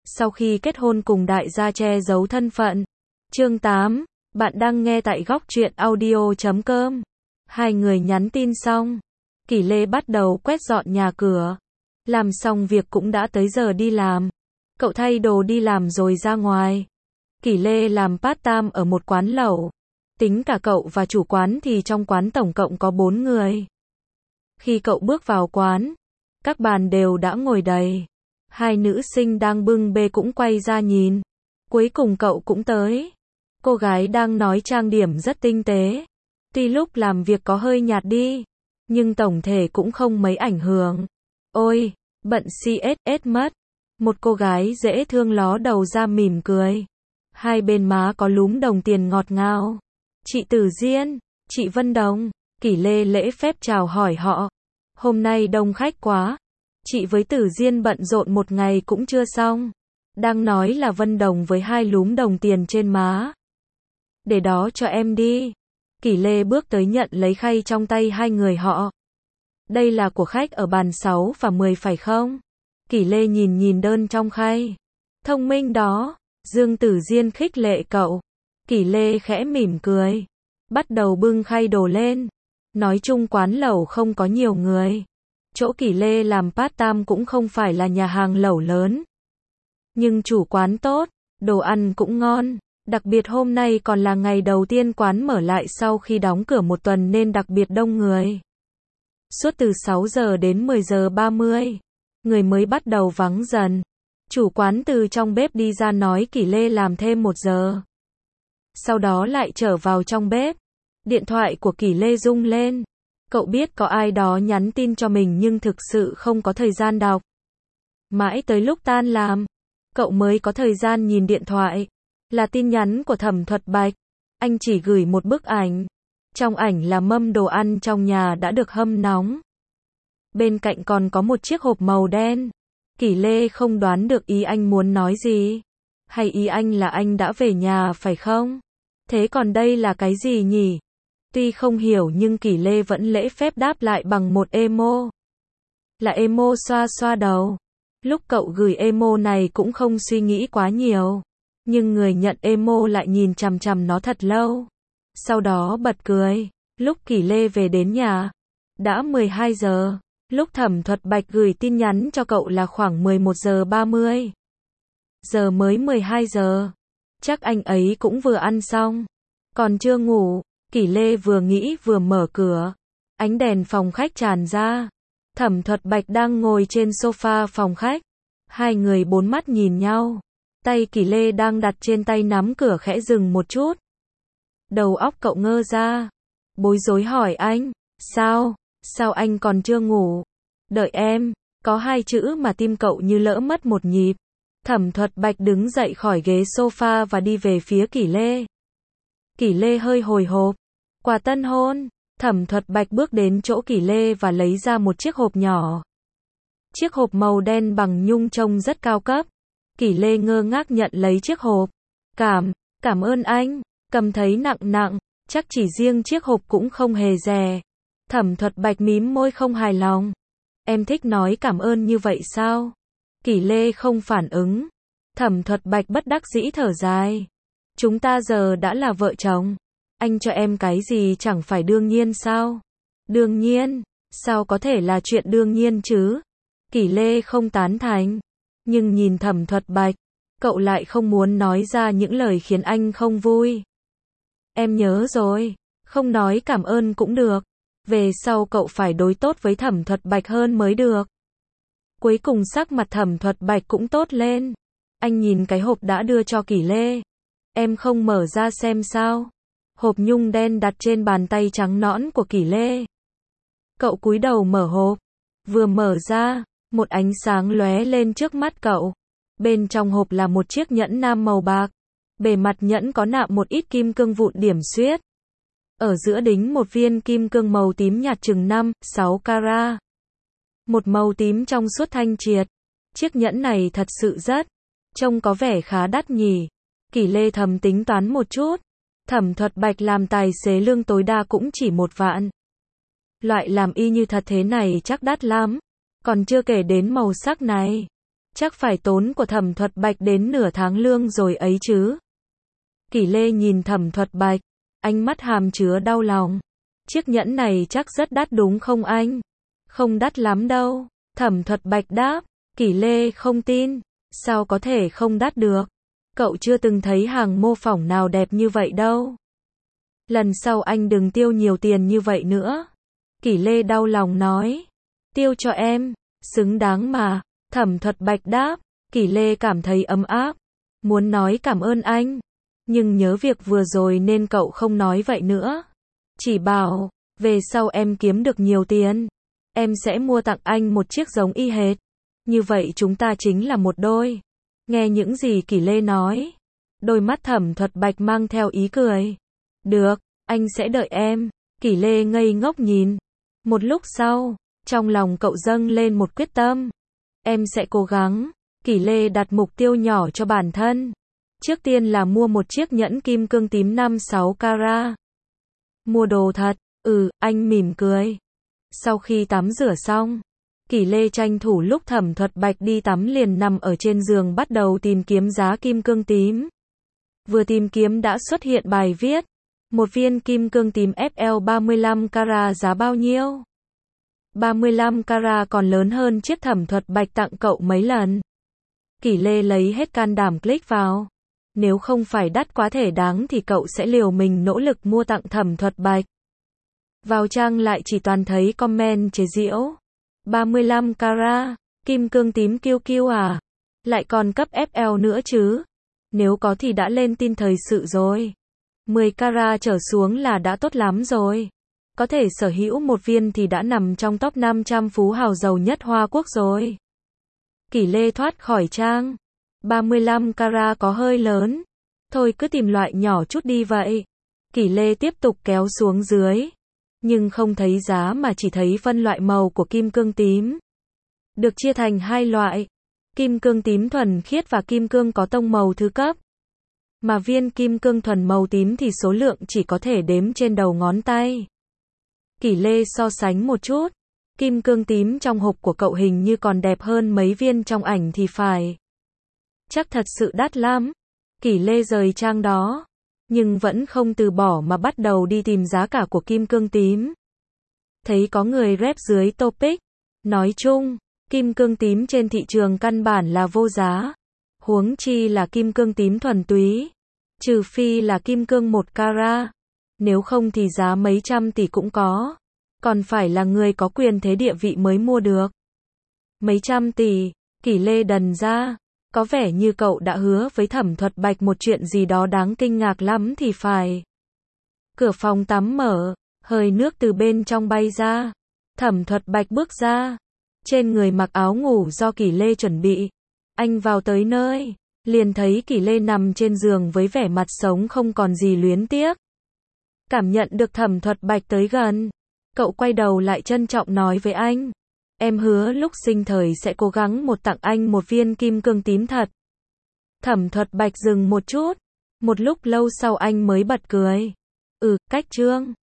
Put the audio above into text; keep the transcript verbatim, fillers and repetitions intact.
sau khi kết hôn cùng đại gia che giấu thân phận. Chương tám, bạn đang nghe tại góc truyện audio chấm com. Hai người nhắn tin xong, Kỷ Lê bắt đầu quét dọn nhà cửa. Làm xong việc cũng đã tới giờ đi làm. Cậu thay đồ đi làm rồi ra ngoài. Kỷ Lê làm part-time ở một quán lẩu. Tính cả cậu và chủ quán thì trong quán tổng cộng có bốn người. Khi cậu bước vào quán, các bàn đều đã ngồi đầy. Hai nữ sinh đang bưng bê cũng quay ra nhìn. Cuối cùng cậu cũng tới. Cô gái đang nói trang điểm rất tinh tế. Tuy lúc làm việc có hơi nhạt đi, nhưng tổng thể cũng không mấy ảnh hưởng. Ôi, bận xê ét ét mất. Một cô gái dễ thương ló đầu ra mỉm cười. Hai bên má có lúm đồng tiền ngọt ngào. Chị Tử Diên, chị Vân Đồng. Kỷ Lê lễ phép chào hỏi họ. Hôm nay đông khách quá. Chị với Tử Diên bận rộn một ngày cũng chưa xong. Đang nói là Vân Đồng với hai lúm đồng tiền trên má. Để đó cho em đi. Kỷ Lê bước tới nhận lấy khay trong tay hai người họ. Đây là của khách ở bàn sáu và mười phải không? Kỷ Lê nhìn nhìn đơn trong khay. Thông minh đó. Dương Tử Diên khích lệ cậu. Kỷ Lê khẽ mỉm cười. Bắt đầu bưng khay đồ lên. Nói chung quán lẩu không có nhiều người. Chỗ Kỷ Lê làm part-time cũng không phải là nhà hàng lẩu lớn. Nhưng chủ quán tốt, đồ ăn cũng ngon. Đặc biệt hôm nay còn là ngày đầu tiên quán mở lại sau khi đóng cửa một tuần nên đặc biệt đông người. Suốt từ sáu giờ đến mười giờ ba mươi, người mới bắt đầu vắng dần. Chủ quán từ trong bếp đi ra nói Kỷ Lê làm thêm một giờ. Sau đó lại trở vào trong bếp. Điện thoại của Kỷ Lê rung lên. Cậu biết có ai đó nhắn tin cho mình nhưng thực sự không có thời gian đọc. Mãi tới lúc tan làm, cậu mới có thời gian nhìn điện thoại. Là tin nhắn của Thẩm Thuật Bạch. Anh chỉ gửi một bức ảnh. Trong ảnh là mâm đồ ăn trong nhà đã được hâm nóng. Bên cạnh còn có một chiếc hộp màu đen. Kỷ Lê không đoán được ý anh muốn nói gì. Hay ý anh là anh đã về nhà phải không? Thế còn đây là cái gì nhỉ? Tuy không hiểu nhưng Kỷ Lê vẫn lễ phép đáp lại bằng một emo. Là emo xoa xoa đầu. Lúc cậu gửi emo này cũng không suy nghĩ quá nhiều. Nhưng người nhận emo lại nhìn chằm chằm nó thật lâu. Sau đó bật cười. Lúc Kỷ Lê về đến nhà, đã mười hai giờ. Lúc Thẩm Thuật Bạch gửi tin nhắn cho cậu là khoảng mười một giờ ba mươi. Giờ mới mười hai giờ. Chắc anh ấy cũng vừa ăn xong. Còn chưa ngủ. Kỷ Lê vừa nghĩ vừa mở cửa. Ánh đèn phòng khách tràn ra. Thẩm Thuật Bạch đang ngồi trên sofa phòng khách. Hai người bốn mắt nhìn nhau. Tay Kỷ Lê đang đặt trên tay nắm cửa khẽ dừng một chút. Đầu óc cậu ngơ ra. Bối rối hỏi anh. Sao? Sao anh còn chưa ngủ? Đợi em. Có hai chữ mà tim cậu như lỡ mất một nhịp. Thẩm Thuật Bạch đứng dậy khỏi ghế sofa và đi về phía Kỷ Lê. Kỷ Lê hơi hồi hộp. Quà tân hôn. Thẩm Thuật Bạch bước đến chỗ Kỷ Lê và lấy ra một chiếc hộp nhỏ. Chiếc hộp màu đen bằng nhung trông rất cao cấp. Kỷ Lê ngơ ngác nhận lấy chiếc hộp. Cảm, cảm ơn anh. Cầm thấy nặng nặng, chắc chỉ riêng chiếc hộp cũng không hề rẻ. Thẩm Thuật Bạch mím môi không hài lòng. Em thích nói cảm ơn như vậy sao? Kỷ Lê không phản ứng. Thẩm Thuật Bạch bất đắc dĩ thở dài. Chúng ta giờ đã là vợ chồng. Anh cho em cái gì chẳng phải đương nhiên sao? Đương nhiên, sao có thể là chuyện đương nhiên chứ? Kỷ Lê không tán thành. Nhưng nhìn Thẩm Thuật Bạch, cậu lại không muốn nói ra những lời khiến anh không vui. Em nhớ rồi, không nói cảm ơn cũng được. Về sau cậu phải đối tốt với Thẩm Thuật Bạch hơn mới được. Cuối cùng sắc mặt Thẩm Thuật Bạch cũng tốt lên. Anh nhìn cái hộp đã đưa cho Kỷ Lê. Em không mở ra xem sao? Hộp nhung đen đặt trên bàn tay trắng nõn của Kỷ Lê. Cậu cúi đầu mở hộp. Vừa mở ra, một ánh sáng lóe lên trước mắt cậu. Bên trong hộp là một chiếc nhẫn nam màu bạc. Bề mặt nhẫn có nạm một ít kim cương vụn điểm xuyết. Ở giữa đính một viên kim cương màu tím nhạt chừng năm, sáu carat. Một màu tím trong suốt thanh triệt. Chiếc nhẫn này thật sự rất, trông có vẻ khá đắt nhỉ. Kỷ Lê thầm tính toán một chút. Thẩm Thuật Bạch làm tài xế lương tối đa cũng chỉ một vạn. Loại làm y như thật thế này chắc đắt lắm. Còn chưa kể đến màu sắc này. Chắc phải tốn của Thẩm Thuật Bạch đến nửa tháng lương rồi ấy chứ. Kỷ Lê nhìn Thẩm Thuật Bạch, ánh mắt hàm chứa đau lòng. Chiếc nhẫn này chắc rất đắt đúng không anh? Không đắt lắm đâu. Thẩm Thuật Bạch đáp. Kỷ Lê không tin. Sao có thể không đắt được? Cậu chưa từng thấy hàng mô phỏng nào đẹp như vậy đâu. Lần sau anh đừng tiêu nhiều tiền như vậy nữa. Kỷ Lê đau lòng nói. Tiêu cho em, xứng đáng mà. Thẩm Thuật Bạch đáp. Kỷ Lê cảm thấy ấm áp. Muốn nói cảm ơn anh. Nhưng nhớ việc vừa rồi nên cậu không nói vậy nữa. Chỉ bảo, về sau em kiếm được nhiều tiền. Em sẽ mua tặng anh một chiếc giống y hệt. Như vậy chúng ta chính là một đôi. Nghe những gì Kỷ Lê nói. Đôi mắt Thẩm Thuật Bạch mang theo ý cười. Được, anh sẽ đợi em. Kỷ Lê ngây ngốc nhìn. Một lúc sau, trong lòng cậu dâng lên một quyết tâm. Em sẽ cố gắng. Kỷ Lê đặt mục tiêu nhỏ cho bản thân. Trước tiên là mua một chiếc nhẫn kim cương tím năm sáu carat. Mua đồ thật, ừ, anh mỉm cười. Sau khi tắm rửa xong, Kỷ Lê tranh thủ lúc Thẩm Thuật Bạch đi tắm liền nằm ở trên giường bắt đầu tìm kiếm giá kim cương tím. Vừa tìm kiếm đã xuất hiện bài viết. Một viên kim cương tím ép lờ ba mươi lăm carat giá bao nhiêu? ba mươi lăm carat còn lớn hơn chiếc Thẩm Thuật Bạch tặng cậu mấy lần. Kỷ Lê lấy hết can đảm click vào. Nếu không phải đắt quá thể đáng thì cậu sẽ liều mình nỗ lực mua tặng Thẩm Thuật Bạch. Vào trang lại chỉ toàn thấy comment chế giễu. ba mươi lăm carat, kim cương tím kiêu kiêu à? Lại còn cấp ép lờ nữa chứ? Nếu có thì đã lên tin thời sự rồi. mười carat trở xuống là đã tốt lắm rồi. Có thể sở hữu một viên thì đã nằm trong top năm trăm phú hào giàu nhất Hoa Quốc rồi. Kỷ Lê thoát khỏi trang. ba mươi lăm carat có hơi lớn. Thôi cứ tìm loại nhỏ chút đi vậy. Kỷ Lê tiếp tục kéo xuống dưới. Nhưng không thấy giá mà chỉ thấy phân loại màu của kim cương tím. Được chia thành hai loại. Kim cương tím thuần khiết và kim cương có tông màu thứ cấp. Mà viên kim cương thuần màu tím thì số lượng chỉ có thể đếm trên đầu ngón tay. Kỷ Lê so sánh một chút. Kim cương tím trong hộp của cậu hình như còn đẹp hơn mấy viên trong ảnh thì phải. Chắc thật sự đắt lắm. Kỷ Lê rời trang đó. Nhưng vẫn không từ bỏ mà bắt đầu đi tìm giá cả của kim cương tím. Thấy có người rep dưới topic. Nói chung, kim cương tím trên thị trường căn bản là vô giá. Huống chi là kim cương tím thuần túy. Trừ phi là kim cương một carat. Nếu không thì giá mấy trăm tỷ cũng có. Còn phải là người có quyền thế địa vị mới mua được. Mấy trăm tỷ, Kỷ Lê đần ra. Có vẻ như cậu đã hứa với Thẩm Thuật Bạch một chuyện gì đó đáng kinh ngạc lắm thì phải. Cửa phòng tắm mở, hơi nước từ bên trong bay ra. Thẩm Thuật Bạch bước ra. Trên người mặc áo ngủ do Kỷ Lê chuẩn bị. Anh vào tới nơi, liền thấy Kỷ Lê nằm trên giường với vẻ mặt sống không còn gì luyến tiếc. Cảm nhận được Thẩm Thuật Bạch tới gần. Cậu quay đầu lại trân trọng nói với anh. Em hứa lúc sinh thời sẽ cố gắng một tặng anh một viên kim cương tím thật. Thẩm Thuật Bạch dừng một chút. Một lúc lâu sau anh mới bật cười. Ừ, cách trương.